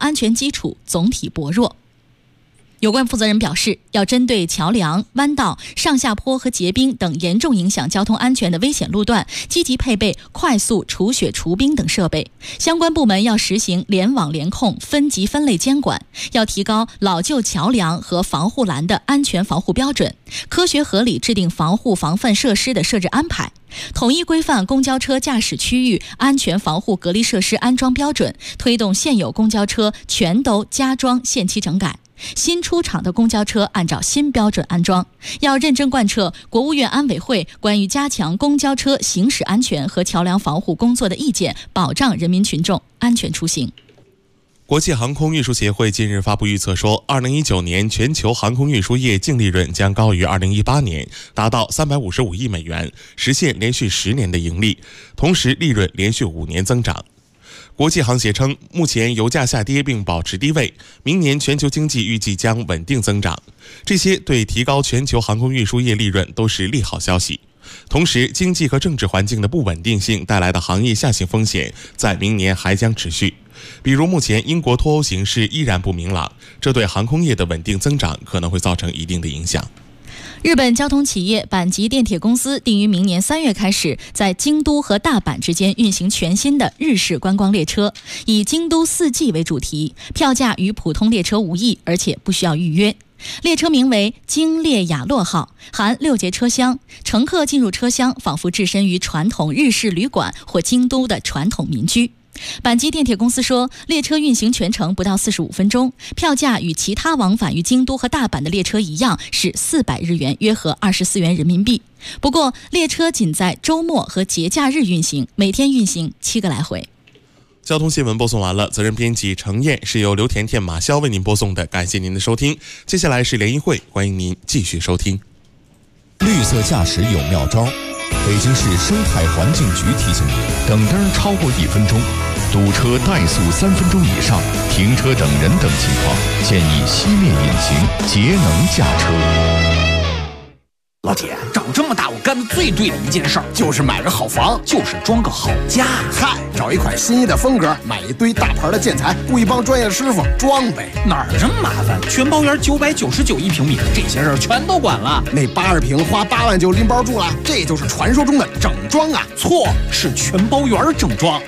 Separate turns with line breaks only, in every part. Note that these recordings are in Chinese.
安全基础总体薄弱。有关负责人表示，要针对桥梁、弯道、上下坡和结冰等严重影响交通安全的危险路段，积极配备快速除雪除冰等设备。相关部门要实行联网联控、分级分类监管，要提高老旧桥梁和防护栏的安全防护标准，科学合理制定防护防范设施的设置安排，统一规范公交车驾驶区域安全防护隔离设施安装标准，推动现有公交车全都加装限期整改。新出厂的公交车按照新标准安装，要认真贯彻国务院安委会关于加强公交车行驶安全和桥梁防护工作的意见，保障人民群众安全出行。
国际航空运输协会近日发布预测说，2019年全球航空运输业净利润将高于2018年，达到355亿美元，实现连续10年的盈利，同时利润连续5年增长。国际航协称，目前油价下跌并保持低位，明年全球经济预计将稳定增长，这些对提高全球航空运输业利润都是利好消息。同时，经济和政治环境的不稳定性带来的行业下行风险在明年还将持续，比如目前英国脱欧形势依然不明朗，这对航空业的稳定增长可能会造成一定的影响。
日本交通企业阪急电铁公司定于明年3月开始，在京都和大阪之间运行全新的日式观光列车，以京都四季为主题，票价与普通列车无异，而且不需要预约。列车名为京列雅洛号，含6节车厢，乘客进入车厢仿佛置身于传统日式旅馆或京都的传统民居。阪急电铁公司说，列车运行全程不到45分钟，票价与其他往返于京都和大阪的列车一样，是400日元，约合24元人民币。不过，列车仅在周末和节假日运行，每天运行7个来回。
交通新闻播送完了，责任编辑程燕，是由刘甜甜、马潇为您播送的，感谢您的收听。接下来是联谊会，欢迎您继续收听。
绿色驾驶有妙招，北京市生态环境局提醒你：等灯超过1分钟，堵车怠速3分钟以上，停车等人等情况，建议熄灭引擎，节能驾车。
老铁，长这么大我干的最对的一件事儿，就是买个好房，就是装个好家。
嗨，找一款心仪的风格，买一堆大牌的建材，雇一帮专业的师傅装呗。
哪儿这么麻烦？全包园999一平米，这些事儿全都管了。
那80平花8万就拎包住了，这就是传说中的整装啊！
错，是全包园整装。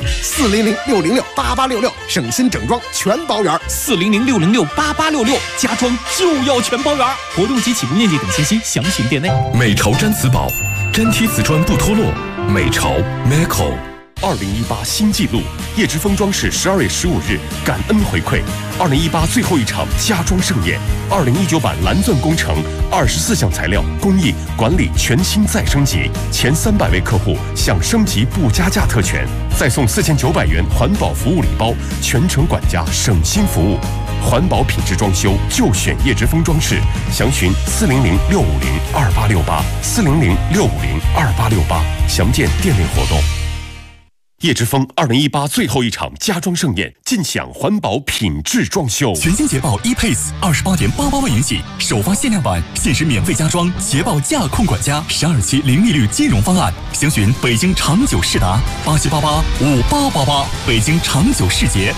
400-606-8866，省心整装全包园。
400-606-8866，家装就要全包园。活动及起步面积等信息详询店内。
美潮毡瓷宝，粘贴瓷砖不脱落。美潮 Meco。2018新纪录，叶之峰装饰12月15日感恩回馈2018最后一场家装盛宴。2019版蓝钻工程24项材料工艺管理全新再升级，前300位客户享升级不加价特权，再送4900元环保服务礼包，全程管家省心服务。环保品质装修就选叶之峰装饰，详询400-650-2868 400-650-2868，详见店内活动。叶之峰2018最后一场家装盛宴，尽享环保品质装修。
全新捷豹 ePace 28.88万元起，首发限量版，限时免费加装捷豹驾控管家，12期零利率金融方案，详询北京长久世达87885888，北京长久世捷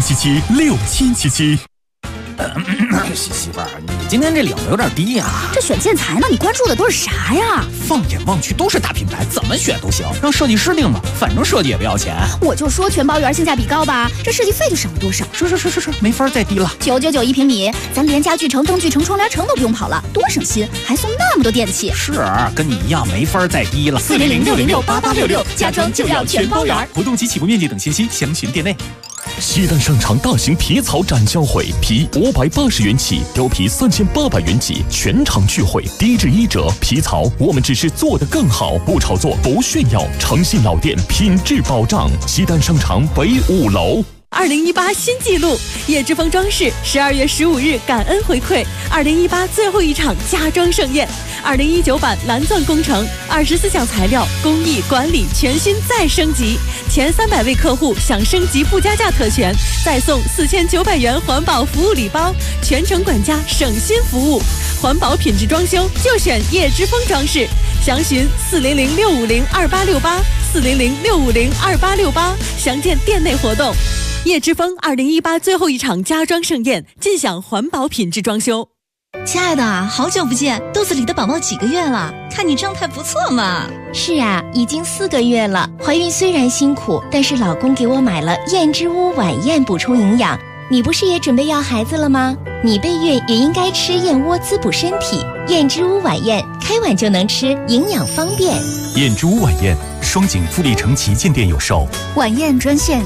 63776777。
媳妇儿，你今天这领子有点低呀。
这选建材呢，你关注的都是啥呀？
放眼望去都是大品牌，怎么选都行，让设计师定吧，反正设计也不要钱。
我就说全包园性价比高吧，这设计费就省了多少？
是，没法再低了。
999一平米，咱连家具城、灯具城、窗帘城都不用跑了，多省心，还送那么多电器。
是，跟你一样没法再低了。
400-606-8866，家装就要全包园。
活动及起步面积等信息详询店内。
西单商场大型皮草展销会，皮580元起，貂皮3800元起，全场聚会，低至1折。皮草我们只是做得更好，不炒作，不炫耀，诚信老店，品质保障。西单商场北5楼。
2018新纪录，叶之峰装饰12月15日感恩回馈2018最后一场家装盛宴。2019版蓝钻工程24项材料工艺管理全新再升级，前300位客户享升级不加价特权，再送4900元环保服务礼包，全程管家省心服务。环保品质装修就选叶之峰装饰，详询400-650-2868 400-650-2868，详见店内活动。
叶之峰2018最后一场家装盛宴，尽享环保品质装修。
亲爱的，好久不见，肚子里的宝宝几个月了？看你状态不错嘛。
是啊，已经4个月了。怀孕虽然辛苦，但是老公给我买了燕之屋晚宴补充营养。你不是也准备要孩子了吗？你备孕也应该吃燕窝滋补身体。燕之屋晚宴，开碗就能吃，营养方便。
燕之屋晚宴，双井富力城旗舰店有售。
晚宴专线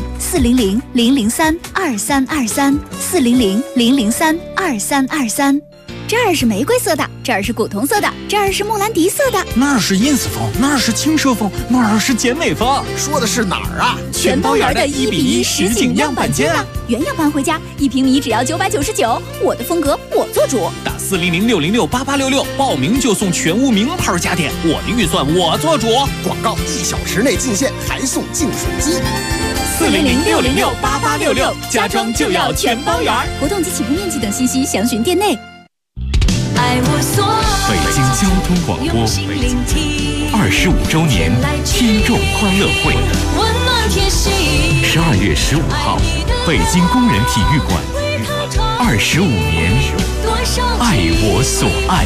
400-003-2323，400-003-2323。这儿是玫瑰色的，这儿是古铜色的，这儿是莫兰迪色的，
那儿是 ins 风，那儿是轻奢风，那儿是简美风。
说的是哪儿啊？
全包圆的1:1实景样板间啊！原样搬回家，1平米只要999。我的风格我做主。
打400-606-8866报名就送全屋名牌家电，我的预算我做主。
广告1小时内进线，还送净水机。
400-606-8866，家装就要全包圆。
活动及起步面积等信息详询店内。
北京交通广播25周年听众欢乐会，12月15号，北京工人体育馆，25年，爱我所爱。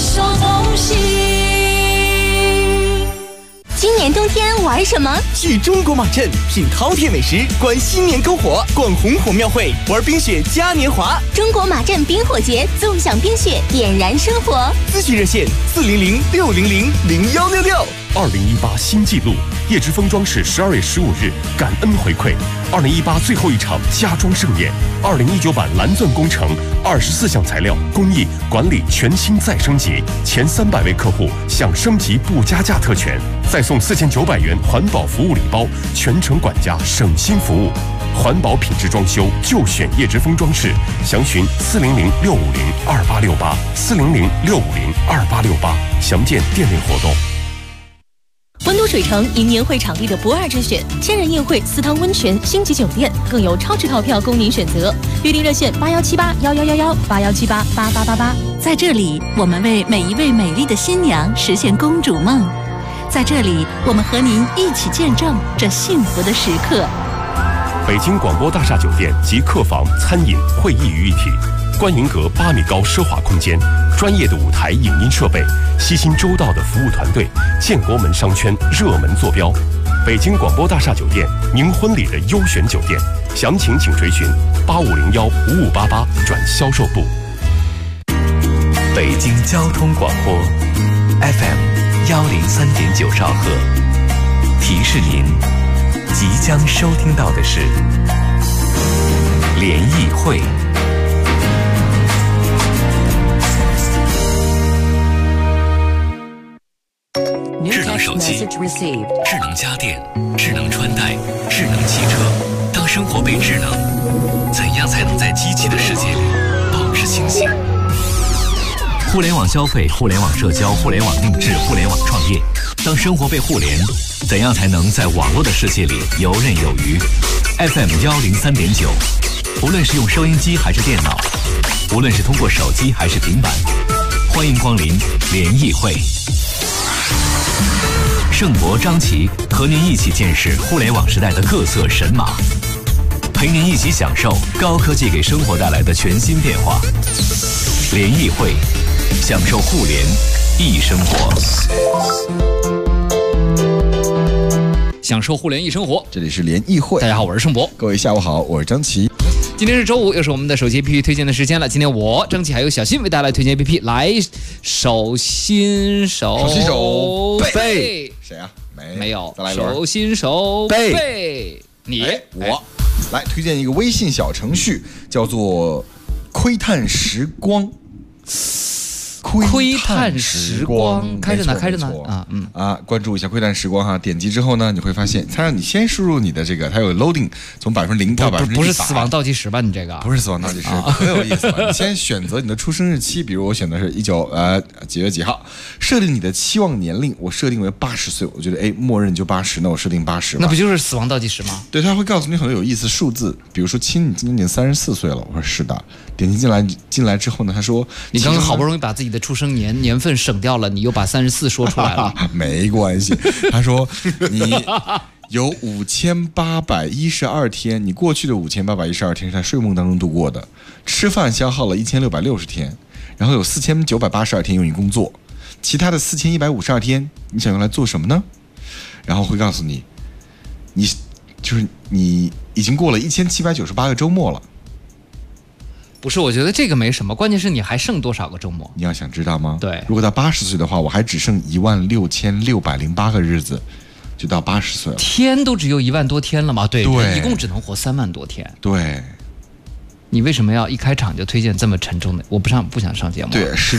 今年冬天玩什么？
去中国马镇品饕餮美食，观新年篝火，逛红火庙会，玩冰雪嘉年华。
中国马镇冰火节，纵享冰雪，点燃生活。
咨询热线400-600-0166。
2018新纪录，叶之峰装饰12月15日感恩回馈2018最后一场家装盛宴，2019版蓝钻工程24项材料工艺管理全新再升级，前300位客户享升级不加价特权，再送4900元环保服务礼包，全程管家省心服务。环保品质装修就选叶之峰装饰，详询400-650-2868，400-650-2868，详见店内活动。
温都水城迎年会场地的不二之选，千人宴会、私汤温泉、星级酒店，更有超值套票供您选择。预订热线81781111，81788888。
在这里，我们为每一位美丽的新娘实现公主梦。在这里，我们和您一起见证这幸福的时刻。
北京广播大厦酒店及客房、餐饮、会议于一体，观云阁8米高奢华空间，专业的舞台影音设备，悉心周到的服务团队，建国门商圈热门坐标。北京广播大厦酒店，您婚礼的优选酒店，详情请垂询8501-5588转销售部。
北京交通广播 FM103.9兆赫，提示您即将收听到的是联谊会。智能手机、智能家电、智能穿戴、智能汽车。当生活被智能，怎样才能在机器的世界里保持清醒？互联网消费、互联网社交、互联网定制、互联网创业。当生活被互联，怎样才能在网络的世界里游刃有余？ FM103.9，无论是用收音机还是电脑，无论是通过手机还是平板，欢迎光临联谊会。盛博、张琪和您一起见识互联网时代的各色神马，陪您一起享受高科技给生活带来的全新变化。联谊会，享受互联易生活。
享受互联易生活，
这里是联谊会。
大家好，我是盛博。
各位下午好，我是张琪。
今天是周五，又是我们的手机 APP 推荐的时间了。今天我张琪还有小新为大家来推荐 APP。来，手心手背，
谁啊？
没有。
再来一轮。
手心手背，你
我来推荐一个微信小程序，叫做窥探时光。
窥探时光，开着呢
关注一下窥探时光哈，点击之后呢，你会发现它让你先输入你的这个，它有 loading， 从0%到100%，
不是死亡倒计时吧？你这个
不是死亡倒计时，很有意思吧？你先选择你的出生日期，比如我选的是几月几号，设定你的期望年龄，我设定为80岁，我觉得默认就80，那我设定80吧，
那不就是死亡倒计时吗？
对，它会告诉你很多有意思数字，比如说亲，你今年34岁了，我说是的，点击进来之后呢，他说
你刚刚好不容易把自己的出生年份省掉了，你又把34说出来了。
没关系，他说有5812天，你过去的5812天是在睡梦当中度过的，吃饭消耗了1660天，然后有4982天用于工作，其他的4152天你想用来做什么呢？然后会告诉你，你已经过了1798个周末了。
不是，我觉得这个没什么，关键是你还剩多少个周末？
你要想知道吗？
对，
如果到80岁的话，我还只剩16608个日子，就到80岁了。
天都只有1万多天了嘛？对，
对，
一共只能活3万多天。
对，
你为什么要一开场就推荐这么沉重的？我不想上节目。
对，是。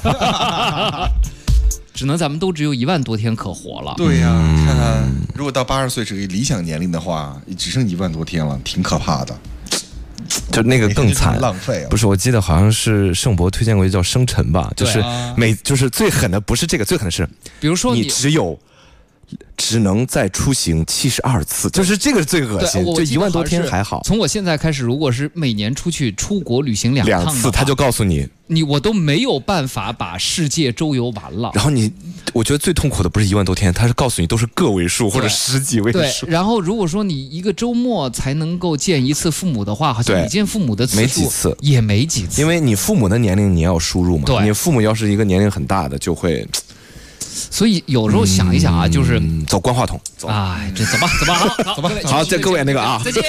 只能咱们都只有1万多天可活了。
对呀，看看，如果到80岁是个理想年龄的话，只剩1万多天了，挺可怕的。
就那个更惨，
浪费了。
不是，我记得好像是盛博推荐过一个叫生辰吧，就是就是最狠的不是这个，最狠的是，
比如说
你只能再出行72次，就是这个最恶心。就1万多天还好。
从我现在开始，如果是每年出国旅行2趟
次，他就告诉
我都没有办法把世界周游完了。
然后我觉得最痛苦的不是1万多天，他是告诉你都是个位数或者10几位数。
对，然后如果说你一个周末才能够见一次父母的话，好像你见父母的次数
没几次，
也没几次，
因为你父母的年龄你要输入嘛。
对，
你父母要是一个年龄很大的，就会。
所以有时候想一想啊，就是
走关话筒，走。
哎，这走吧，
好，这各位那个啊，
再见。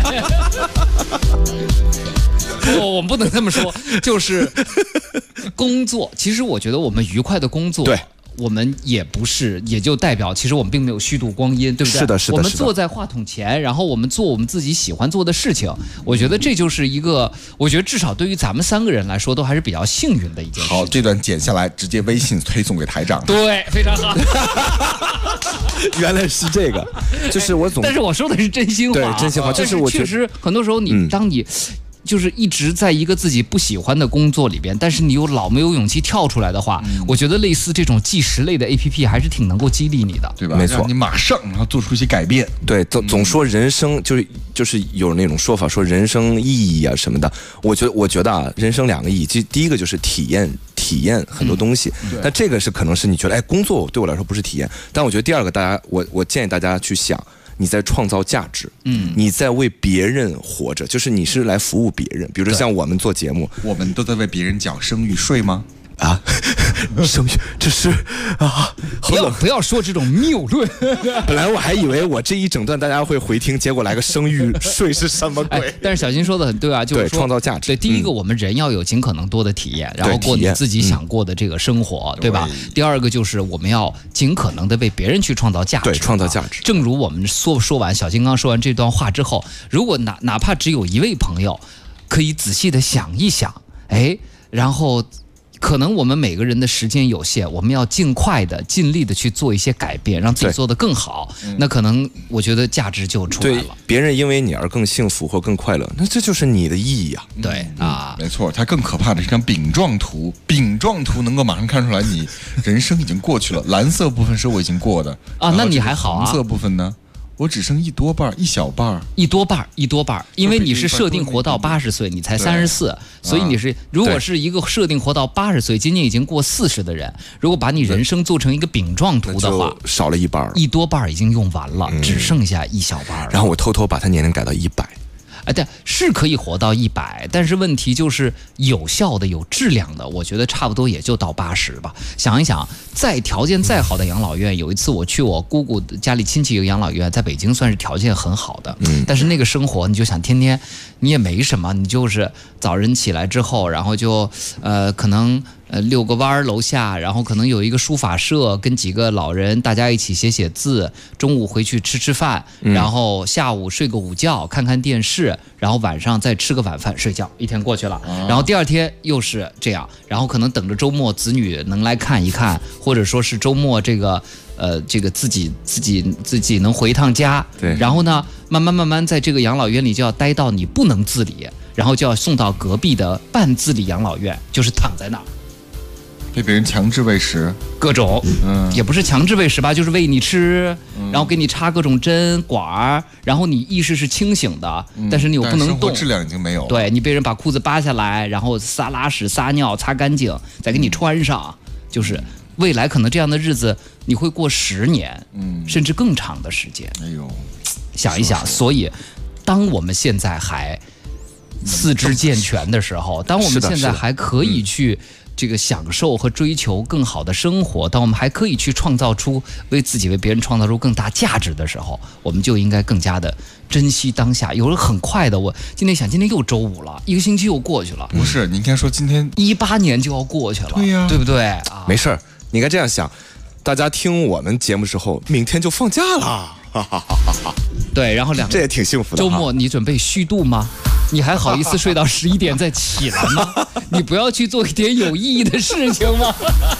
我们不能这么说，就是工作。其实我觉得我们愉快的工作，
对，
我们也不是，也就代表其实我们并没有虚度光阴，对不对？
是的，是的。
我们坐在话筒前，然后我们做我们自己喜欢做的事情。我觉得这就是一个，我觉得至少对于咱们3个人来说，都还是比较幸运的一件事。
好，这段剪下来，直接微信推送给台长。
对，非常好。
原来是这个，就是我
但是我说的是真心话，
对，真心话。
就是我确实很多时候当你。就是一直在一个自己不喜欢的工作里边，但是你又老没有勇气跳出来的话，我觉得类似这种计时类的 APP 还是挺能够激励你的，
对吧？
没错，
你马上然后做出一些改变。
对，总说人生就是有那种说法说人生意义啊什么的。我觉得啊，人生2个意义，第一个就是体验很多东西，但这个是可能是你觉得工作对我来说不是体验，但我觉得第二个我建议大家去想。你在创造价值，你在为别人活着，就是你是来服务别人。比如说像我们做节目，
我们都在为别人缴生育税吗？
啊，生育这是啊，
不要说这种谬论。
本来我还以为我这一整段大家会回听，结果来个生育税是什么鬼？
但是小新说的很对啊，就是
说创造价值。
对，第一个我们人要有尽可能多的体验，然后过你自己想过的这个生活，对吧？第二个就是我们要尽可能的为别人去创造价值，
对，创造价值。
正如我们说完小金刚说完这段话之后，如果哪怕只有一位朋友可以仔细的想一想，然后。可能我们每个人的时间有限，我们要尽快的、尽力的去做一些改变，让自己做得更好。那可能我觉得价值就出来了。
别人因为你而更幸福或更快乐，那这就是你的意义啊。
对啊，
没错。它更可怕的是张饼状图，饼状图能够马上看出来你人生已经过去了。蓝色部分是我已经过的
啊，那你还好啊。
红色部分呢？我只剩一小半，
一多半，因为你是设定活到80岁，你才34，所以你是如果是一个设定活到80岁，今年已经过40的人，如果把你人生做成一个饼状图的话，
少了一半，
一多半已经用完了，只剩下一小半。
然后我偷偷把他年龄改到100。
对，是可以活到100，但是问题就是有效的、有质量的，我觉得差不多也就到80吧。想一想，再条件再好的养老院，有一次我去我姑姑家里亲戚一个养老院，在北京算是条件很好的，但是那个生活你就想天天你也没什么，你就是早晨起来之后，然后就可能。遛个弯楼下，然后可能有一个书法社，跟几个老人大家一起写字，中午回去吃饭，然后下午睡个午觉，看看电视，然后晚上再吃个晚饭睡觉，一天过去了，然后第二天又是这样，然后可能等着周末子女能来看一看，或者说是周末这个自己能回一趟家，
对，
然后呢慢慢在这个养老院里就要待到你不能自理，然后就要送到隔壁的半自理养老院，就是躺在那儿。
被别人强制喂食，
各种，也不是强制喂食吧，就是喂你吃，然后给你插各种针管，然后你意识是清醒的，但是你又不能动，生
活质量已经没有了。
对，你被人把裤子扒下来，然后撒拉屎撒尿擦干净，再给你穿上，就是未来可能这样的日子你会过10年，甚至更长的时间。
哎呦，
想一想，所以当我们现在还四肢健全的时候，当我们现在还可以去这个享受和追求更好的生活，当我们还可以去创造出为自己为别人创造出更大价值的时候，我们就应该更加的珍惜当下。有了很快的，我今天想，今天又周5了，1个星期又过去了。
不是，你应该说今天
18年就要过去了，
对呀，
对不对？
没事儿，你应该这样想，大家听我们节目之后，明天就放假了。
对，然后
这也挺幸福的。
周末你准备虚度吗？你还好意思睡到11点再起来吗？你不要去做一点有意义的事情吗？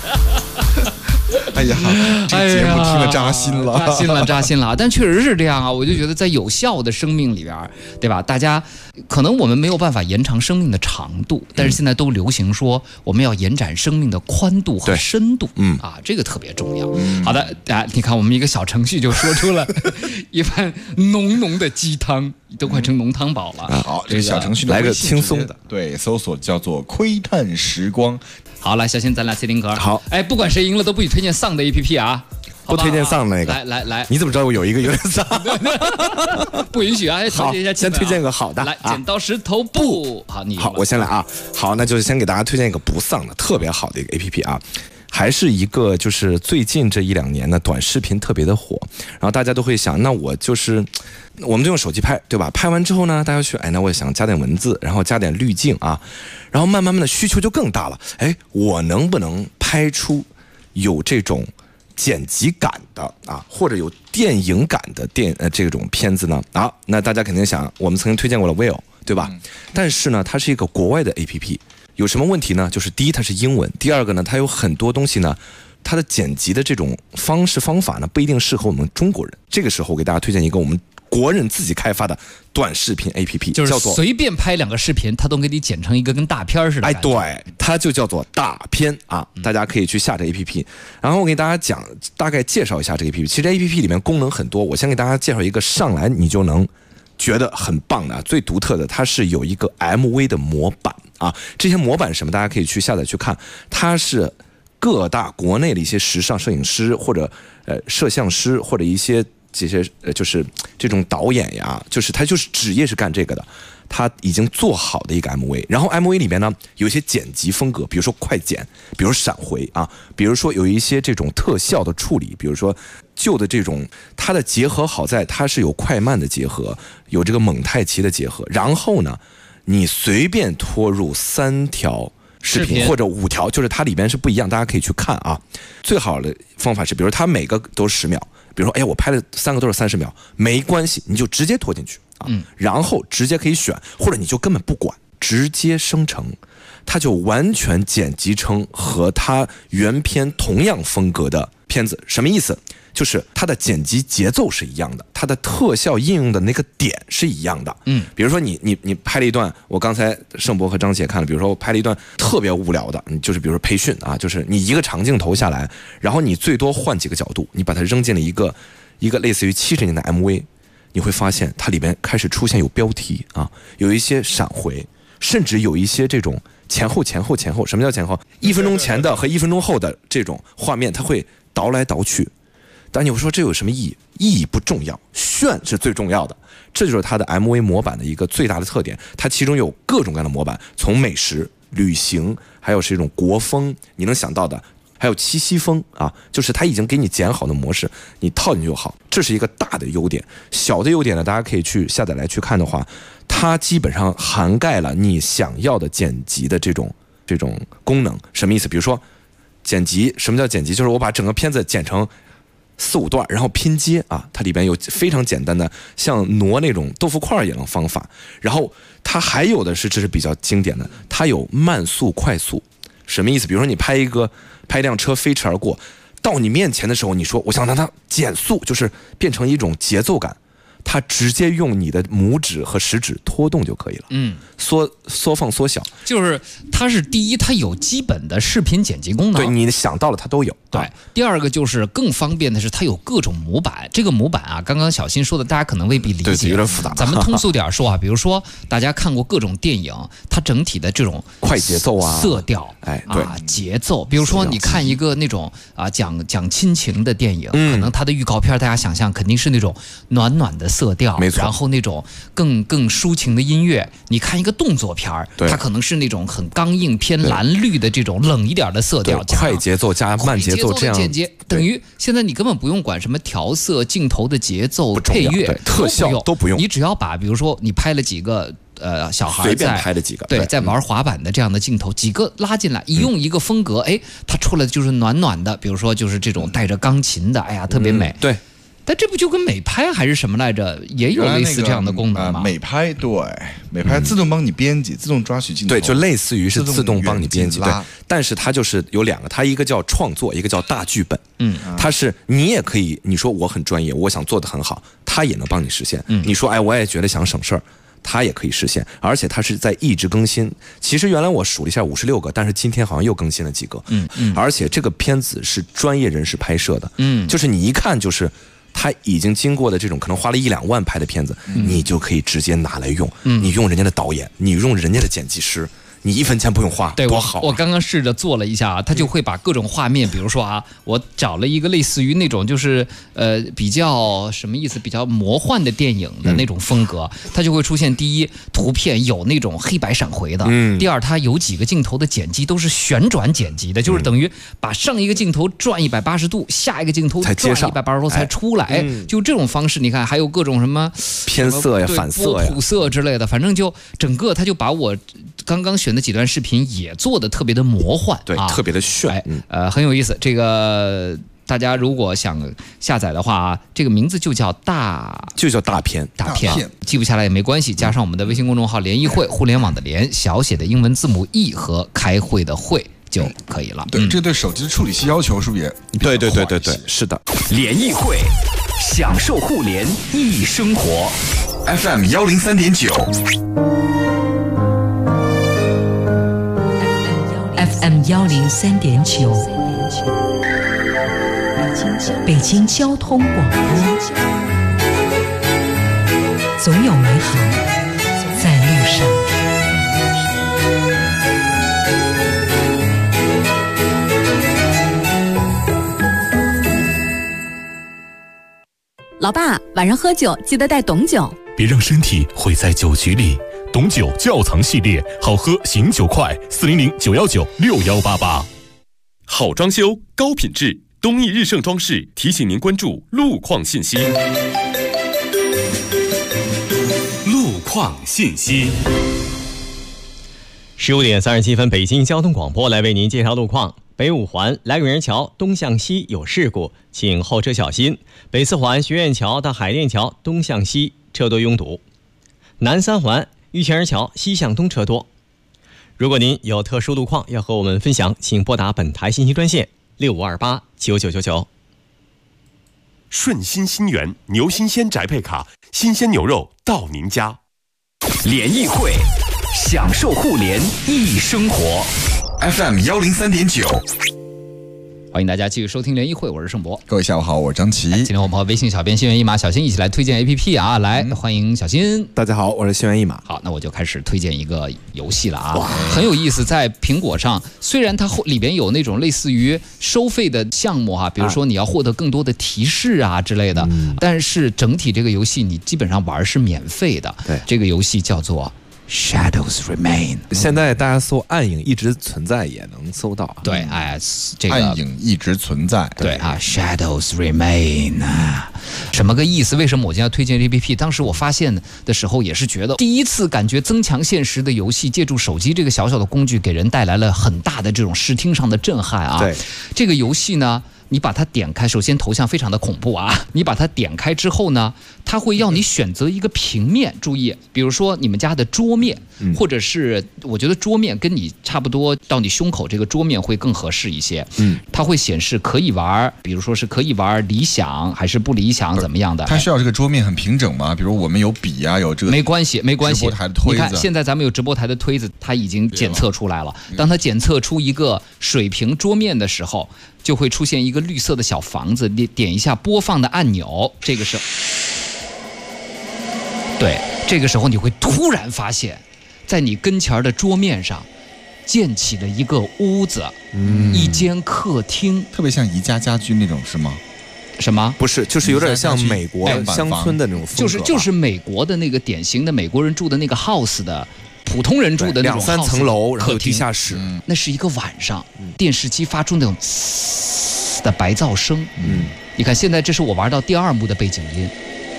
哎呀，这个节目听了扎心了，
扎心了。但确实是这样啊，我就觉得在有效的生命里边，对吧？大家可能我们没有办法延长生命的长度，但是现在都流行说我们要延展生命的宽度和深度，这个特别重要。好的，你看我们一个小程序就说出了一番浓浓的鸡汤，都快成浓汤宝了。
好，这个小程序
来个轻松
的，对，搜索叫做窥探时光。
好，来，小新，咱俩切丁格。
好，
哎，不管谁赢了都不许推荐丧的 APP 啊，
不推荐丧那个。
来，
你怎么知道我有一个有点丧？
不允许啊！
好，先推荐个好的。
来，剪刀石头布。好，你
好，我先来啊。好，那就是先给大家推荐一个不丧的、特别好的一个 APP 啊。还是一个就是最近这1-2年呢，短视频特别的火，然后大家都会想，那我就是我们就用手机拍，对吧？拍完之后呢，大家去，那我也想加点文字，然后加点滤镜啊，然后慢慢的需求就更大了。我能不能拍出有这种剪辑感的啊，或者有电影感的这种片子呢？啊，那大家肯定想，我们曾经推荐过了 Will， 对吧？但是呢，它是一个国外的 APP。有什么问题呢？就是第一，它是英文；第二个呢，它有很多东西呢，它的剪辑的这种方法呢，不一定适合我们中国人。这个时候，我给大家推荐一个我们国人自己开发的短视频 APP，
就是随便拍2个视频，它都给你剪成一个跟大片似的。
对，它就叫做大片啊，大家可以去下这 APP。然后我给大家大概介绍一下这个 APP。其实这 APP 里面功能很多，我先给大家介绍一个，上来你就能觉得很棒的、最独特的，它是有一个 MV 的模板啊。这些模板是什么？大家可以去下载去看。它是各大国内的一些时尚摄影师或者摄像师或者一些这些就是这种导演呀，就是他就是职业是干这个的。他已经做好的一个 MV， 然后 MV 里面呢有一些剪辑风格，比如说快剪，比如闪回啊，比如说有一些这种特效的处理，比如说旧的这种，它的结合好在它是有快慢的结合，有这个蒙太奇的结合，然后呢，你随便拖入3条视频或者5条，就是它里边是不一样，大家可以去看啊。最好的方法是，比如它每个都是10秒，比如说我拍了3个都是30秒，没关系，你就直接拖进去。然后直接可以选，或者你就根本不管，直接生成，它就完全剪辑成和它原片同样风格的片子。什么意思？就是它的剪辑节奏是一样的，它的特效应用的那个点是一样的。比如说你拍了一段，我刚才盛博和张姐看了，比如说我拍了一段特别无聊的，就是比如说培训啊，就是你一个长镜头下来，然后你最多换几个角度，你把它扔进了一个类似于70年的 MV。你会发现它里边开始出现有标题啊，有一些闪回，甚至有一些这种前后。什么叫前后？1分钟前的和1分钟后的这种画面，它会倒来倒去。但你会说这有什么意义？意义不重要，炫是最重要的。这就是它的 MV 模板的一个最大的特点。它其中有各种各样的模板，从美食、旅行，还有是一种国风，你能想到的。还有七夕风啊，就是它已经给你剪好的模式，你套进去就好。这是一个大的优点。小的优点呢，大家可以去下载来去看的话，它基本上涵盖了你想要的剪辑的这种功能。什么意思？比如说剪辑，什么叫剪辑？就是我把整个片子剪成4、5段，然后拼接啊。它里边有非常简单的，像挪那种豆腐块一样的方法。然后它还有的是，这是比较经典的，它有慢速、快速。什么意思？比如说你拍一辆车飞驰而过，到你面前的时候，你说我想让它减速，就是变成一种节奏感， 它直接用你的拇指和食指拖动就可以了。缩放缩小，
就是它是第一，它有基本的视频剪辑功能，
对你想到了它都有。
对，第二个就是更方便的是它有各种模板。这个模板啊，刚刚小新说的，大家可能未必理解，
对，有点复杂。
咱们通俗点说啊，比如说大家看过各种电影，它整体的这种
快节奏啊、
色调，
对
节奏。比如说你看一个那种讲亲情的电影，可能它的预告片大家想象肯定是那种暖暖的色调，
没错，
然后那种更抒情的音乐。你看一个动作片它可能是那种很刚硬偏蓝绿的这种冷一点的色调，
快节奏加慢节奏这样
间接，等于现在你根本不用管什么调色、镜头的节奏、配乐、
特效都不用，
你只要把比如说你拍了几个小孩
随便拍了几个，
对，在玩滑板的这样的镜头，几个拉进来，一用一个风格，它出来就是暖暖的，比如说就是这种带着钢琴的，哎呀，特别美。
对。
但这不就跟美拍还是什么来着？也有类似这样的功能吗？
美拍对，美拍自动帮你编辑，自动抓取镜头，
对，就类似于是自动帮你编辑，对。但是它就是有两个，它一个叫创作，一个叫大剧本。它是你也可以，你说我很专业，我想做得很好，它也能帮你实现。你说我也觉得想省事儿。它也可以实现，而且它是在一直更新。其实原来我数了一下56个，但是今天好像又更新了几个。而且这个片子是专业人士拍摄的，就是你一看就是他已经经过的这种可能花了1-2万拍的片子，你就可以直接拿来用。你用人家的导演，你用人家的剪辑师。你1分钱不用花，
对，
多好！
我刚刚试着做了一下，它就会把各种画面，比如说我找了一个类似于那种就是比较什么意思，比较魔幻的电影的那种风格，它就会出现第一，图片有那种黑白闪回的；第二，它有几个镜头的剪辑都是旋转剪辑的，就是等于把上一个镜头转180度，下一个镜头转180度才出来，就这种方式。你看，还有各种什么
偏色呀、反色呀、
波普色之类的，反正就整个它就把我刚刚选的几段视频也做的特别的魔幻，
对，特别的炫，
很有意思。这个大家如果想下载的话，这个名字就叫大
片，
记不下来也没关系，加上我们的微信公众号联谊会，互联网的联，小写的英文字母 E 和开会的会就可以了。
对，这对手机的处理器要求是不是也？
对，是的。
联谊会，享受互联易生活。
FM 103.9。
FM 103.9，北京交通广播，总有美好在路上。
老爸，晚上喝酒记得带董酒，
别让身体毁在酒局里。董酒窖藏系列，好喝醒酒快，400-919-6188。好装修，高品质，东义日盛装饰提醒您关注路况信息。路况信息。
15点37分，北京交通广播来为您介绍路况。北五环来源桥东向西有事故，请后车小心。北四环学院桥到海淀桥东向西车多拥堵。南三环玉泉儿桥西向东车多。如果您有特殊路况要和我们分享，请拨打本台信息专线65289999。
顺心新源牛新鲜宅配卡，新鲜牛肉到您家。
联谊会，享受互联易生活。
FM 103.9。
欢迎大家继续收听联谊会，我是盛博。
各位下午好，我是张琪。
今天我们和微信小编心猿意马小新一起来推荐 APP 啊，来欢迎小新。
大家好，我是心猿意马。
好，那我就开始推荐一个游戏了啊，很有意思。在苹果上，虽然它里边有那种类似于收费的项目哈，比如说你要获得更多的提示啊之类的，但是整体这个游戏你基本上玩是免费的。
对，
这个游戏叫做Shadows Remain，
现在大家搜暗影一直存在也能搜到。
对，这个
暗影一直存在。
对啊 ，Shadows Remain， 什么个意思？为什么我今天要推荐 APP？ 当时我发现的时候也是觉得，第一次感觉增强现实的游戏，借助手机这个小小的工具，给人带来了很大的这种视听上的震撼啊。
对，
这个游戏呢， 你把它点开，首先头像非常的恐怖啊！你把它点开之后呢，它会要你选择一个平面，注意，比如说你们家的桌面，或者是我觉得桌面跟你差不多，到你胸口这个桌面会更合适一些。它会显示可以玩，比如说是可以玩理想还是不理想怎么样的。
它需要这个桌面很平整吗？比如我们有笔啊，有这个
没关系。直
播台的推子，
你看现在咱们有直播台的推子，它已经检测出来了。当它检测出一个水平桌面的时候，就会出现一个绿色的小房子，你点一下播放的按钮，这个是，对，这个时候你会突然发现，在你跟前的桌面上建起了一个屋子，一间客厅，
特别像宜家家居那种，是吗？
什么？
不是，就是有点像美国乡村的那种风格，
就是美国的那个典型的美国人住的那个 house 的。普通人住的那种
2-3层楼，然后地下室，
那是一个晚上，电视机发出那种呲的白噪声。你看现在这是我玩到第2幕的背景音，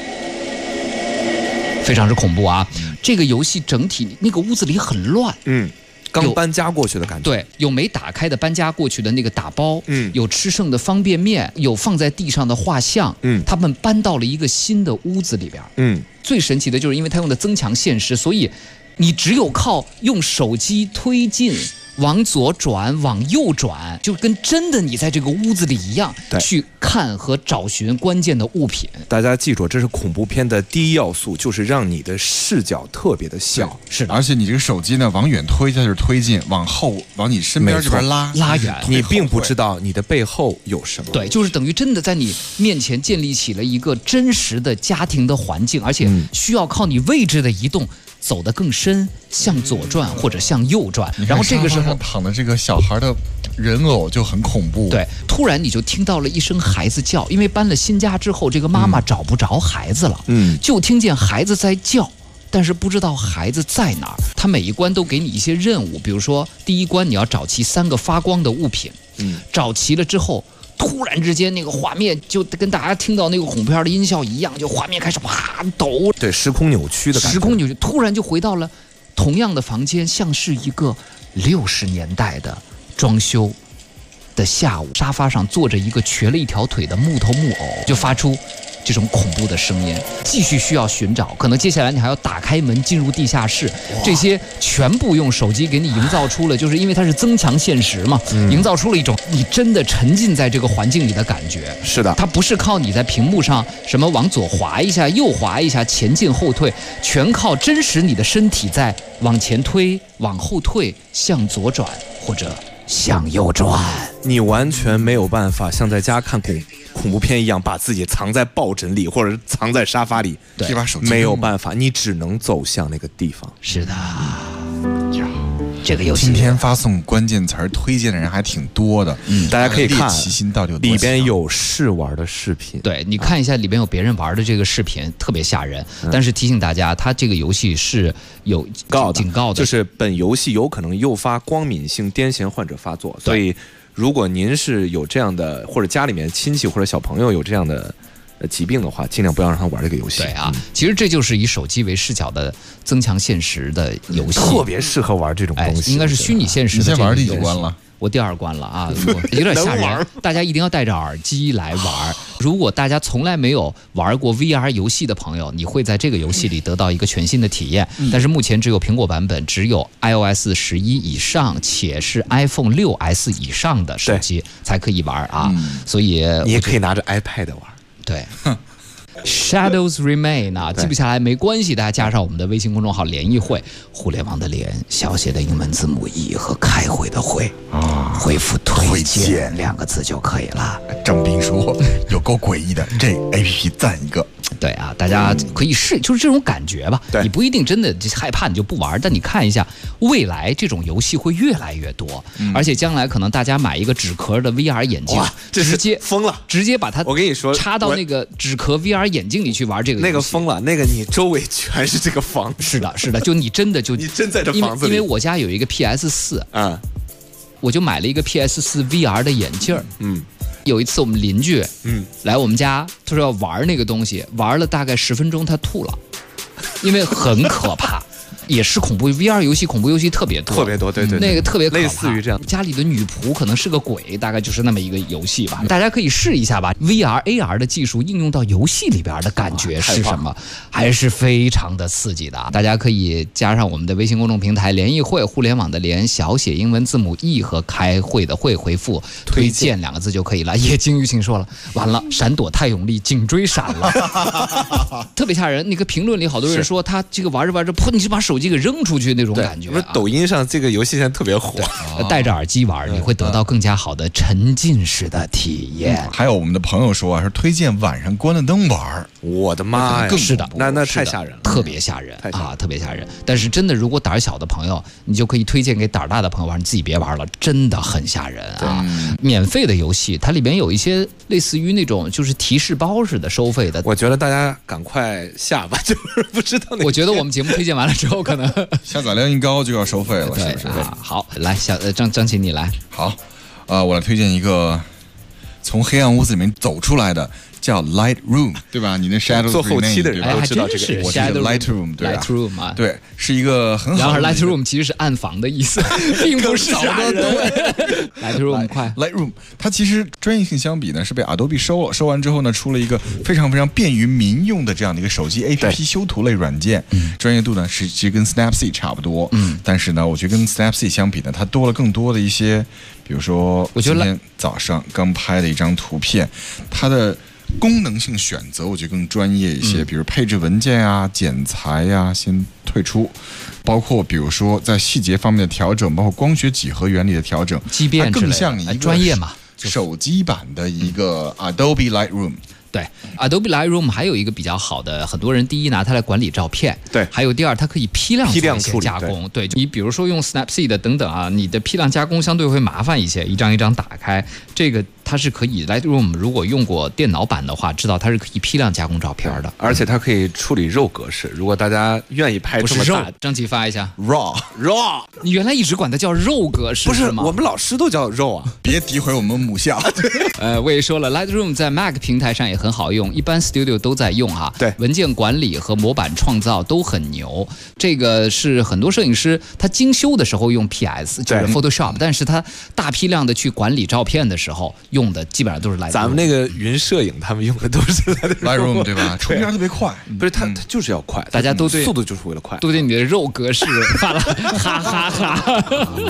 非常之恐怖啊！这个游戏整体那个屋子里很乱，
刚搬家过去的感觉。
对，有没打开的搬家过去的那个打包，有吃剩的方便面，有放在地上的画像，他们搬到了一个新的屋子里边，最神奇的就是因为它用的增强现实，所以你只有靠用手机推进，往左转，往右转，就跟真的你在这个屋子里一样，去看和找寻关键的物品。
大家记住，这是恐怖片的第一要素，就是让你的视角特别的小。
是的，
而且你这个手机呢，往远推它就是推进，往后往你身边这边拉
远，
你并不知道你的背后有什么。
对，就是等于真的在你面前建立起了一个真实的家庭的环境，而且需要靠你位置的移动走得更深，向左转或者向右转，然后这个时候
躺的这个小孩的人偶就很恐怖。
对，突然你就听到了一声孩子叫，因为搬了新家之后，这个妈妈找不着孩子了，就听见孩子在叫，但是不知道孩子在哪儿。他每一关都给你一些任务，比如说第一关你要找齐3个发光的物品，找齐了之后。突然之间，那个画面就跟大家听到那个恐怖片的音效一样，就画面开始啪抖，
对，时空扭曲的感觉。
时空扭曲，突然就回到了同样的房间，像是一个60年代的装修的下午，沙发上坐着一个瘸了一条腿的木头木偶，就发出这种恐怖的声音。继续需要寻找，可能接下来你还要打开门进入地下室，这些全部用手机给你营造出了，就是因为它是增强现实嘛，营造出了一种你真的沉浸在这个环境里的感觉。
是的，
它不是靠你在屏幕上什么往左滑一下、右滑一下、前进后退，全靠真实你的身体在往前推、往后退、向左转或者向右转。
你完全没有办法像在家看恐怖片一样，把自己藏在抱枕里或者藏在沙发里，
这把手机
没有办法，你只能走向那个地方。
是的，这个游戏
今天发送关键词推荐的人还挺多的，
大家可以看
奇心到底有多
里边有试玩的视频，
对，你看一下里边有别人玩的这个视频，特别吓人。但是提醒大家，它这个游戏是有警告的，
就是本游戏有可能诱发光敏性癫痫患者发作，所以如果您是有这样的，或者家里面亲戚或者小朋友有这样的疾病的话，尽量不要让他玩这个游戏。
对啊，其实这就是以手机为视角的增强现实的游戏，
特别适合玩这种东西。
应该是虚拟现实的这个游戏。
你先玩第几关了？
我第2关了啊，有点吓人。大家一定要戴着耳机来玩。如果大家从来没有玩过 VR 游戏的朋友，你会在这个游戏里得到一个全新的体验。但是目前只有苹果版本，只有 iOS 11以上，且是 iPhone 6s 以上的手机才可以玩啊。所以
你也可以拿着 iPad 玩。
对。Shadows Remain 啊，记不下来没关系，大家加上我们的微信公众号联谊会，互联网的联，小写的英文字母 E 和开会的会回复推荐2个字就可以了。
郑斌说有够诡异的，这 APP 赞一个。
对啊，大家可以试，就是这种感觉吧。你不一定真的害怕你就不玩，但你看一下，未来这种游戏会越来越多，而且将来可能大家买一个纸壳的 VR 眼镜，直接
疯了，
直接把它
我跟你说
插到那个纸壳 VR 眼镜里去玩这个游戏，
那个疯了，那个你周围全是这个房子。
是的，是的，就你真的就
你真在这房子里，
因为我家有一个 PS4，我就买了一个 PS4 VR 的眼镜。有一次我们邻居来我们家，他说要玩那个东西，玩了大概10分钟他吐了，因为很可怕。 也是恐怖 VR 游戏，恐怖游戏特别多，
对，
那个特别可怕，
类似于这样。
家里的女仆可能是个鬼，大概就是那么一个游戏吧。大家可以试一下吧。VR、AR 的技术应用到游戏里边的感觉是什么？还是非常的刺激的。大家可以加上我们的微信公众平台联谊会，互联网的联，小写英文字母 E 和开会的会，回复推荐2个字就可以了。叶金鱼请说了，完了，闪躲太用力，颈椎闪了，特别吓人。那个评论里好多人说他这个玩着玩着，噗，你就把手机给扔出去那种感觉。
不是抖音上这个游戏现在特别火，
戴着耳机玩，你会得到更加好的沉浸式的体验。
还有我们的朋友说啊，是推荐晚上关了灯玩。
我的妈呀，
是的，
那太吓人了，
特别吓人啊，特别吓人。但是真的，如果胆儿小的朋友，你就可以推荐给胆儿大的朋友玩，你自己别玩了，真的很吓人啊。免费的游戏，它里边有一些类似于那种就是提示包似的收费的。
我觉得大家赶快下吧，就是不知道。
我觉得我们节目推荐完了之后，可能
下载量一高就要收费了，是不是？
好，来张琪你来。
好，我来推荐一个从黑暗屋子里面走出来的。叫 Lightroom， 对吧？你那 Shadow
做后期的人都知道这
个，
我是 Lightroom， 对吧
？Lightroom 啊，
对，是一个很好的。
然而 Lightroom 其实是暗房的意思，并不是吓人。Lightroom 快
，Lightroom 它其实专业性相比呢是被 Adobe 收了，收完之后呢出了一个非常非常便于民用的这样的一个手机 APP 修图类软件，专业度呢其实跟 Snapseed 差不多，但是呢我觉得跟 Snapseed 相比呢，它多了更多的一些，比如说我今天早上刚拍的一张图片，它的功能性选择我觉得更专业一些，比如配置文件啊、剪裁呀，先退出，包括比如说在细节方面的调整，包括光学几何原理的调整，它更像一个
专业嘛，
手机版的一个 Adobe Lightroom。
对 ，Adobe Lightroom 还有一个比较好的，很多人第一拿它来管理照片，
对，
还有第二它可以批量
处理
加工，对，你比如说用 Snapseed 等等啊，你的批量加工相对会麻烦一些，一张一张打开，这个它是可以 Lightroom 如果用过电脑版的话，知道它是可以批量加工照片的，
而且它可以处理肉格式，如果大家愿意拍这么大，
张琪发一下
raw，
你原来一直管它叫肉格式，
不是
吗？
我们老师都叫肉啊，
别诋毁我们母校。
我也说了 Lightroom 在 Mac 平台上也很好用，一般 Studio 都在用哈，
对，
文件管理和模板创造都很牛。这个是很多摄影师他精修的时候用 PS， 就是 Photoshop， 但是他大批量的去管理照片的时候用的基本上都是 Lightroom。
咱们那个云摄影他们用的都是
Lightroom， 对吧？出片特别快，
不是它就是要快，
大家都对
速度就是为了快，
都对你的肉格式发了哈哈哈。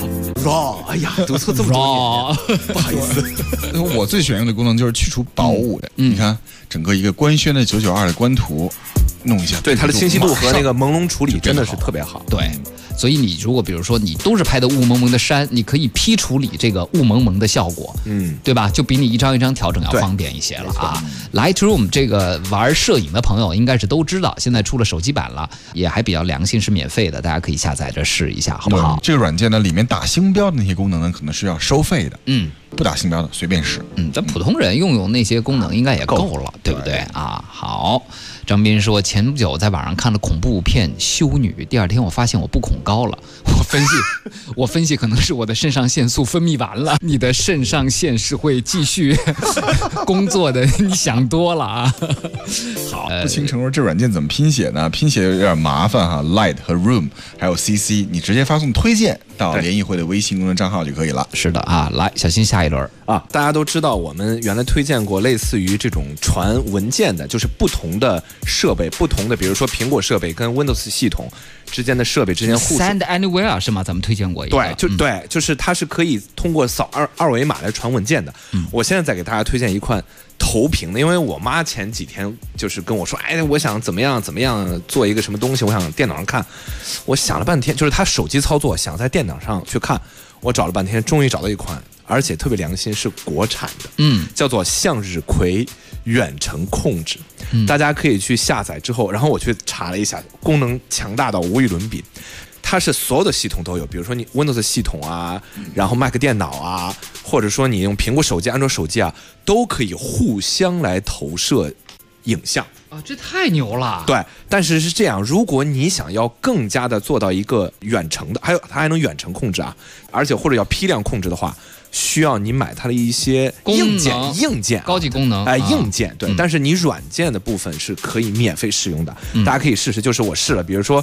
raw， 哎呀，读错这么多年，不好意思。
我最喜欢用的功能就是去除薄雾的，你看整个一个官宣的992的官图，弄一下，
对它的清晰度和那个朦胧处理真的是特别好，
对。所以你如果比如说你都是拍的雾蒙蒙的山，你可以批处理这个雾蒙蒙的效果，对吧？就比你一张一张调整要方便一些了啊。Lightroom 这个玩摄影的朋友应该是都知道，现在出了手机版了，也还比较良心，是免费的，大家可以下载着试一下，好不好？
这个软件呢，里面打星标的那些功能呢，可能是要收费的，不打星标的随便试，
咱普通人用那些功能应该也够了，对不对啊？好。张斌说，前不久在网上看了恐怖片《修女》，第二天我发现我不恐高了。我分析可能是我的肾上腺素分泌完了，你的肾上腺是会继续工作的，你想多了啊。好，
不清楚说这软件怎么拼写呢？拼写有点麻烦哈 ，Light 和 Room 还有 CC， 你直接发送推荐到联谊会的微信公众账号就可以了。
是的啊，来，小新下一轮
啊，大家都知道我们原来推荐过类似于这种传文件的，就是不同的设备，不同的，比如说苹果设备跟 Windows 系统之间的设备之间互
Send Anywhere 是吗？咱们推荐过一个，
对，就是它是可以通过扫二维码来传文件的。我现在再给大家推荐一款投屏的，因为我妈前几天就是跟我说，哎，我想怎么样做一个什么东西，我想电脑上看。我想了半天，就是她手机操作想在电脑上去看，我找了半天，终于找到一款，而且特别良心，是国产的，叫做向日葵远程控制。大家可以去下载之后，然后我去查了一下，功能强大到无与伦比。它是所有的系统都有，比如说你 Windows 系统啊，然后 Mac 电脑啊，或者说你用苹果手机、安卓手机啊，都可以互相来投射影像
啊，这太牛了。
对，但是是这样，如果你想要更加的做到一个远程的，还有它还能远程控制啊，而且或者要批量控制的话，需要你买它的一些硬件、
高级功能，
硬件对。但是你软件的部分是可以免费使用的，大家可以试试。就是我试了，比如说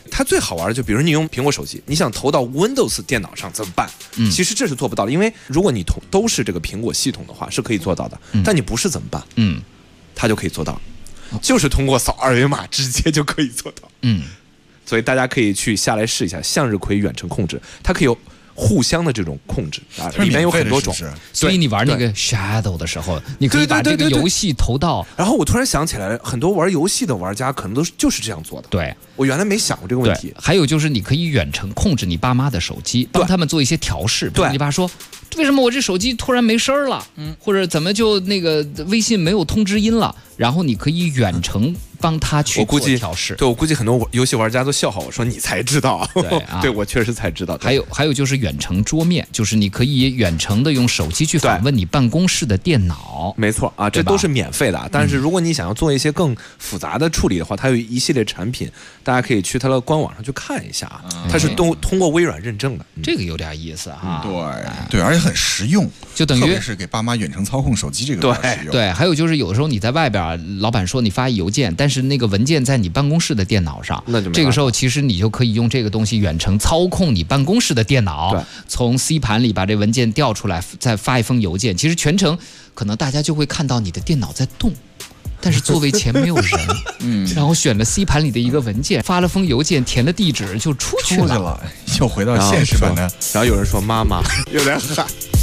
它最好玩的就比如你用苹果手机，你想投到 Windows 电脑上怎么办？其实这是做不到的，因为如果你都是这个苹果系统的话，是可以做到的。但你不是怎么办？它就可以做到，就是通过扫二维码直接就可以做到。所以大家可以去下来试一下向日葵远程控制，它可以有互相的这种控制啊，里面有很多种。
所以你玩那个 Shadow 的时候，你可以把这个游戏投到。
然后我突然想起来，很多玩游戏的玩家可能就是这样做的。
对，
我原来没想过这个问题。
还有就是你可以远程控制你爸妈的手机，帮他们做一些调试。对，你爸说为什么我这手机突然没声了？或者怎么就那个微信没有通知音了？然后你可以远程帮他去做调试。
对，我估计很多游戏玩家都笑话我说你才知道。
对，
对我确实才知道。
还有就是远程桌面，就是你可以远程的用手机去访问你办公室的电脑。
没错啊，这都是免费的。但是如果你想要做一些更复杂的处理的话，它有一系列产品，大家可以去它的官网上去看一下啊。它是都通过微软认证的。
这个有点意思哈。
对，而且很实用，
就等于
特别是给爸妈远程操控手机这个
对，还有就是有时候你在外边，老板说你发邮件，但是那个文件在你办公室的电脑上，这个时候其实你就可以用这个东西远程操控你办公室的电脑，从 C 盘里把这文件调出来，再发一封邮件。其实全程可能大家就会看到你的电脑在动，但是座位前没有人。然后选了 C 盘里的一个文件，发了封邮件，填了地址就出去了，
又回到现实版的。
然后有人说妈妈有点喊。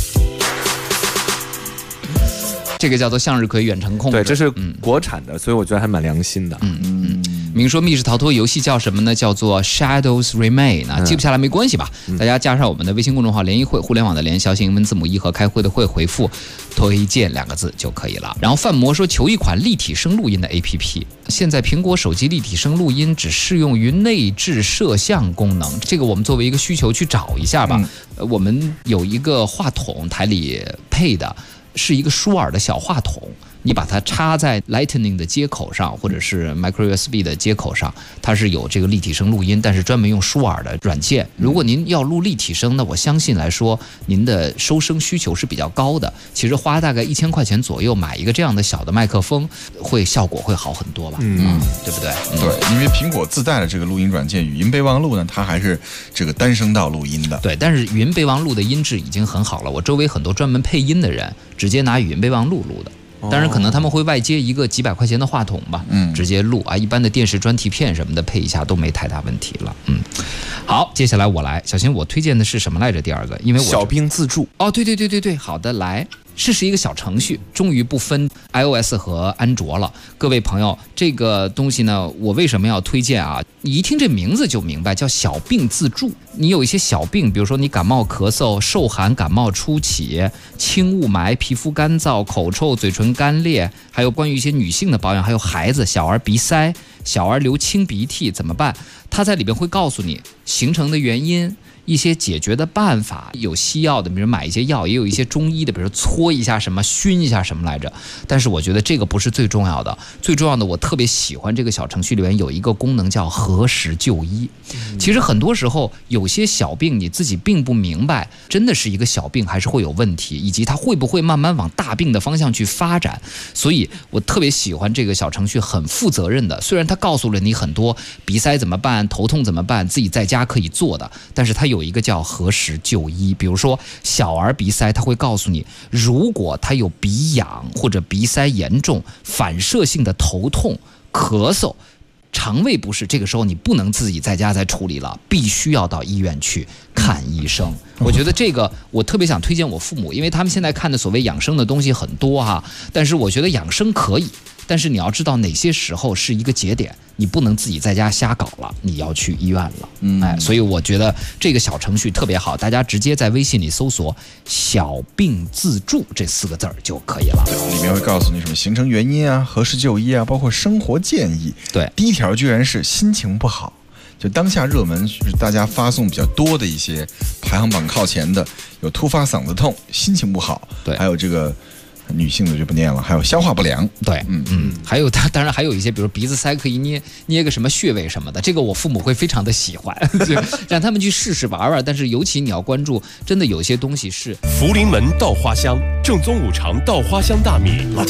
这个叫做向日葵远程控制，
对，这是国产的，所以我觉得还蛮良心的。
明说密室逃脱游戏叫什么呢？叫做 Shadows Remain 啊，记不下来没关系吧？大家加上我们的微信公众号联谊会，互联网的联，小写英文字母1和开会的会，回复推荐2个字就可以了。然后范魔说求一款立体声录音的 APP， 现在苹果手机立体声录音只适用于内置摄像功能，这个我们作为一个需求去找一下吧。我们有一个话筒，台里配的是一个舒尔的小话筒，你把它插在 Lightning 的接口上，或者是 Micro USB 的接口上，它是有这个立体声录音，但是专门用舒尔的软件。如果您要录立体声，那我相信来说，您的收声需求是比较高的。其实花大概1000块钱左右买一个这样的小的麦克风，效果会好很多吧？对不对？
对，因为苹果自带的这个录音软件语音备忘录呢，它还是这个单声道录音的。
对，但是语音备忘录的音质已经很好了。我周围很多专门配音的人，直接拿语音备忘录录的。当然，可能他们会外接一个几百块钱的话筒吧，直接录啊。一般的电视专题片什么的配一下都没太大问题了。好，接下来我来，小新，我推荐的是什么来着？第二个，因为我
小兵自助。
哦，对，好的，来。这是一个小程序，终于不分 iOS 和安卓了。各位朋友，这个东西呢，我为什么要推荐啊？你一听这名字就明白，叫小病自助。你有一些小病，比如说你感冒咳嗽、受寒感冒初起、轻雾霾、皮肤干燥、口臭、嘴唇干裂，还有关于一些女性的保养，还有孩子小儿鼻塞、小儿流清鼻涕怎么办？它在里边会告诉你形成的原因，一些解决的办法，有西药的，比如买一些药，也有一些中医的，比如搓一下什么，熏一下什么来着。但是我觉得这个不是最重要的，最重要的我特别喜欢这个小程序里面有一个功能叫何时就医。其实很多时候有些小病你自己并不明白，真的是一个小病还是会有问题，以及它会不会慢慢往大病的方向去发展。所以我特别喜欢这个小程序，很负责任的。虽然它告诉了你很多鼻塞怎么办、头痛怎么办，自己在家可以做的，但是它有一个叫何时就医。比如说小儿鼻塞，它会告诉你，如果他有鼻痒或者鼻塞严重、反射性的头痛、咳嗽、肠胃不适，这个时候你不能自己在家再处理了，必须要到医院去看医生。我觉得这个我特别想推荐我父母，因为他们现在看的所谓养生的东西很多哈，但是我觉得养生可以，但是你要知道哪些时候是一个节点，你不能自己在家瞎搞了，你要去医院了。所以我觉得这个小程序特别好，大家直接在微信里搜索小病自助这4个字就可以了。
对，里面会告诉你什么形成原因啊、何时就医啊，包括生活建议。
对，
第一条居然是心情不好，就当下热门是大家发送比较多的一些排行榜靠前的，有突发嗓子痛、心情不好，
对，
还有这个女性的就不念了，还有消化不良，
对，还有当然还有一些，比如鼻子塞可以捏个什么穴位什么的，这个我父母会非常的喜欢，让他们去试试玩玩。但是尤其你要关注，真的有些东西是
福临门稻花香正宗5常稻花香大米，
老铁找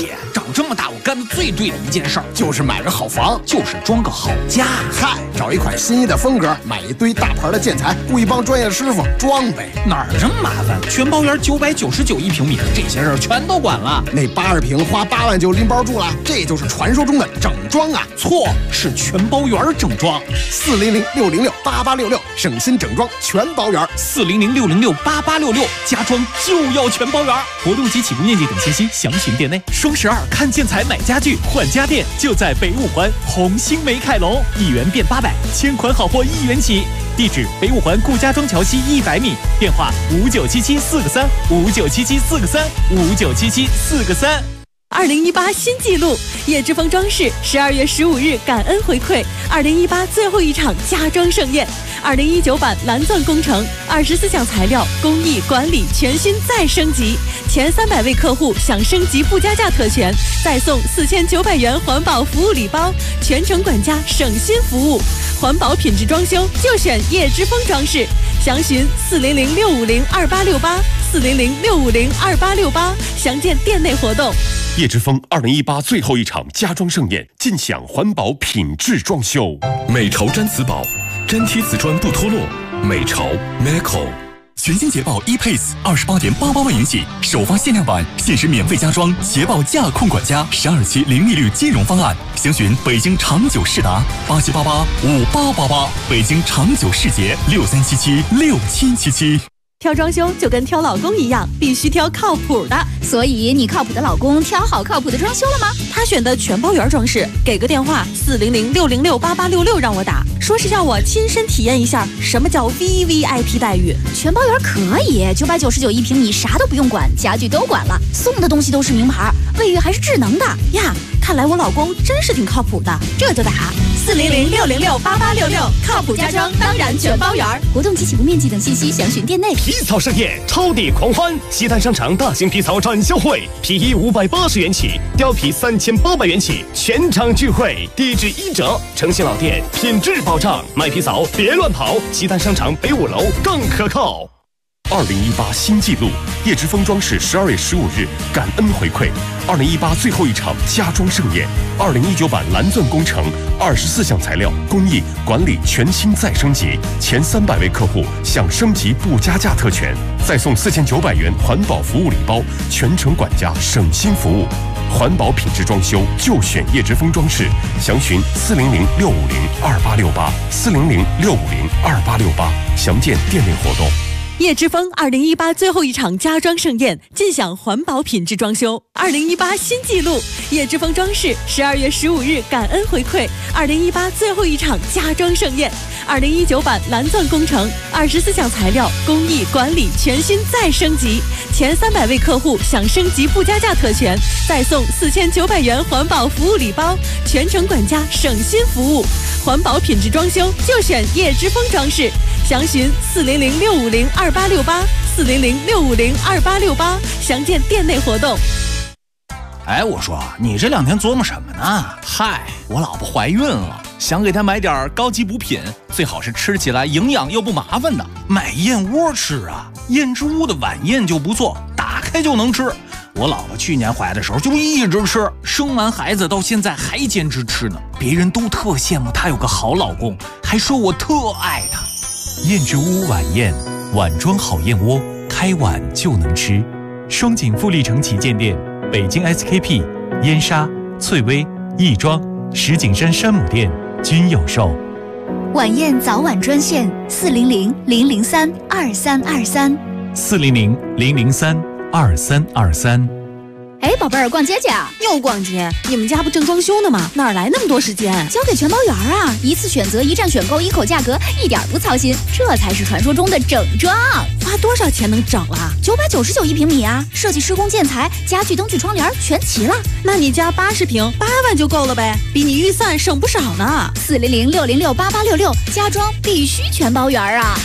长这么大，我干的最对的一件事儿就是买个好房，就是装个好家。
嗨，找一款心仪的风格，买一堆大牌的建材，雇一帮专业师傅装呗。
哪儿这么麻烦？全包园999一平米，这些事儿全都管了。
那80平花8万就拎包住了，这就是传说中的整装啊！
错，是全包园整装。
400-606-8866，省心整装全包园。
400-606-8866，家装就要全包园。活动及起步面积等信息详询店内。双12看建材买家具换家电，就在北五环红星美凯龙，1元变800，千款好货1元起。地址：北五环顾家庄桥西100米，电话5977-4个3，5977-4个3，5977-4个3。
2018新纪录，叶之峰装饰12月15日感恩回馈2018最后一场家装盛宴，2019版蓝钻工程，24项材料工艺管理全新再升级，前300位客户享升级不加价特权，再送4900元环保服务礼包，全程管家省心服务，环保品质装修就选叶之峰装饰，详询400-650-2868，400-650-2868，详见店内活动。
叶之峰2018最后一场家装盛宴，尽享环保品质装修。美潮毡瓷宝，粘贴瓷砖不脱落。美潮 Meco。
全新捷豹 ePace28.88万元起，首发限量版，限时免费加装捷豹驾控管家，12期零利率金融方案，详询北京长久世达87885888，北京长久世捷63776777。
挑装修就跟挑老公一样，必须挑靠谱的。
所以你靠谱的老公挑好靠谱的装修了吗？
他选的全包园装饰，给个电话400-606-8866让我打，说是要我亲身体验一下什么叫 VVIP 待遇。
全包园可以，999一平米，啥都不用管，家具都管了，送的东西都是名牌，卫浴还是智能的
呀。看来我老公真是挺靠谱的，这就打400-606-8866，靠谱家装当然全包园。
活动及起步面积等信息详询店内。
皮草盛宴，超抵狂欢！西单商场大型皮草展销会，皮衣580元起，貂皮3800元起，全场聚会，低至1折，诚信老店，品质保障，买皮草别乱跑，西单商场北5楼更可靠。2018新纪录，叶之峰装饰12月15日感恩回馈2018最后一场家装盛宴，2019版蓝钻工程，24项材料工艺管理全新再升级，前300位客户享升级不加价特权，再送4900元环保服务礼包，全程管家省心服务。环保品质装修就选叶之峰装饰，详询400-650-2868，400-650-2868，详见店内活动。
叶之峰2018最后一场家装盛宴，尽享环保品质装修。2018新纪录，叶之峰装饰12月15日感恩回馈2018最后一场家装盛宴，2019版蓝钻工程，24项材料工艺管理全新再升级，前300位客户享升级不加价特权，再送4900元环保服务礼包，全程管家省心服务，环保品质装修就选叶之峰装饰，详询400-650-2868，400-650-2868，详见店内活动。
哎，我说你这2天琢磨什么呢？嗨，我老婆怀孕了，想给她买点高级补品，最好是吃起来营养又不麻烦的。买燕窝吃啊，燕之屋的晚宴就不错，打开就能吃。我老婆去年怀的时候就一直吃，生完孩子到现在还坚持吃呢。别人都特羡慕她有个好老公，还说我特爱她。
燕之屋晚宴，碗装好燕窝，开碗就能吃。双井富力城旗舰店、北京 SKP、燕莎、翠微、亦庄、石景山山姆店均有售。
晚宴早晚专线400-003-2323。
400-003-2323。
哎，宝贝儿，逛街去啊？
又逛街？你们家不正装修呢吗？哪来那么多时间？
交给全包园啊！一次选择，一站选购，一口价格，一点不操心，这才是传说中的整装。
花多少钱能整啊
？999一平米啊！设计、施工、建材、家具、灯具、窗帘全齐了。
那你家80平8万就够了呗，比你预算省不少呢。
400-606-8866，家装必须全包园啊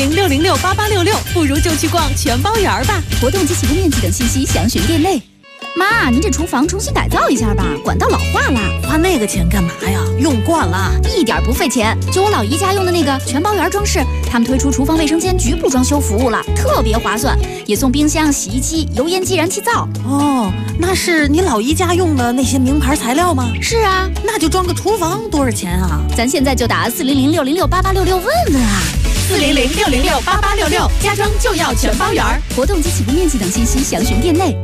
！400-606-8866，不如就去逛全包园吧。
活动及起步面积等信息详询店内。 妈，您这厨房重新改造一下吧，管道老化了。
花那个钱干嘛呀？用惯了，
一点不费钱。就我老姨家用的那个全包圆装饰，他们推出厨房卫生间局部装修服务了，特别划算，也送冰箱、洗衣机、油烟机、燃气灶。
哦，那是你老姨家用的那些名牌材料吗？
是啊，
那就装个厨房多少钱啊？
咱现在就打400-606-8866问问啊。
400-606-8866，家装就要全包圆。
活动及起步面积等信息详询店内。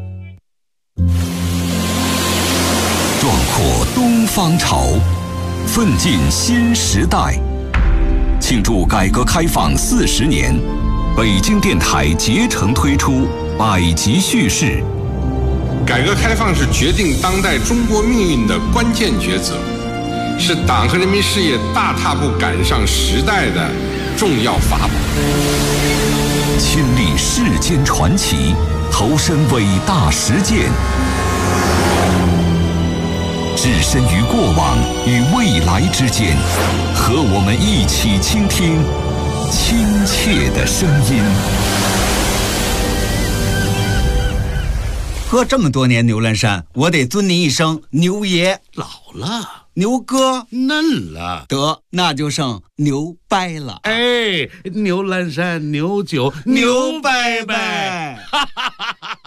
壮阔东方潮，奋进新时代。庆祝改革开放40年，北京电台竭诚推出百集叙事。
改革开放是决定当代中国命运的关键抉择，是党和人民事业大踏步赶上时代的重要法宝。
亲历世间传奇，投身伟大实践，置身于过往与未来之间，和我们一起倾听亲切的声音。
喝这么多年牛栏山，我得尊您一声牛爷。
老了，
牛哥
嫩了，
得那就剩牛掰了。
哎，牛栏山牛酒牛掰掰，哈哈哈哈。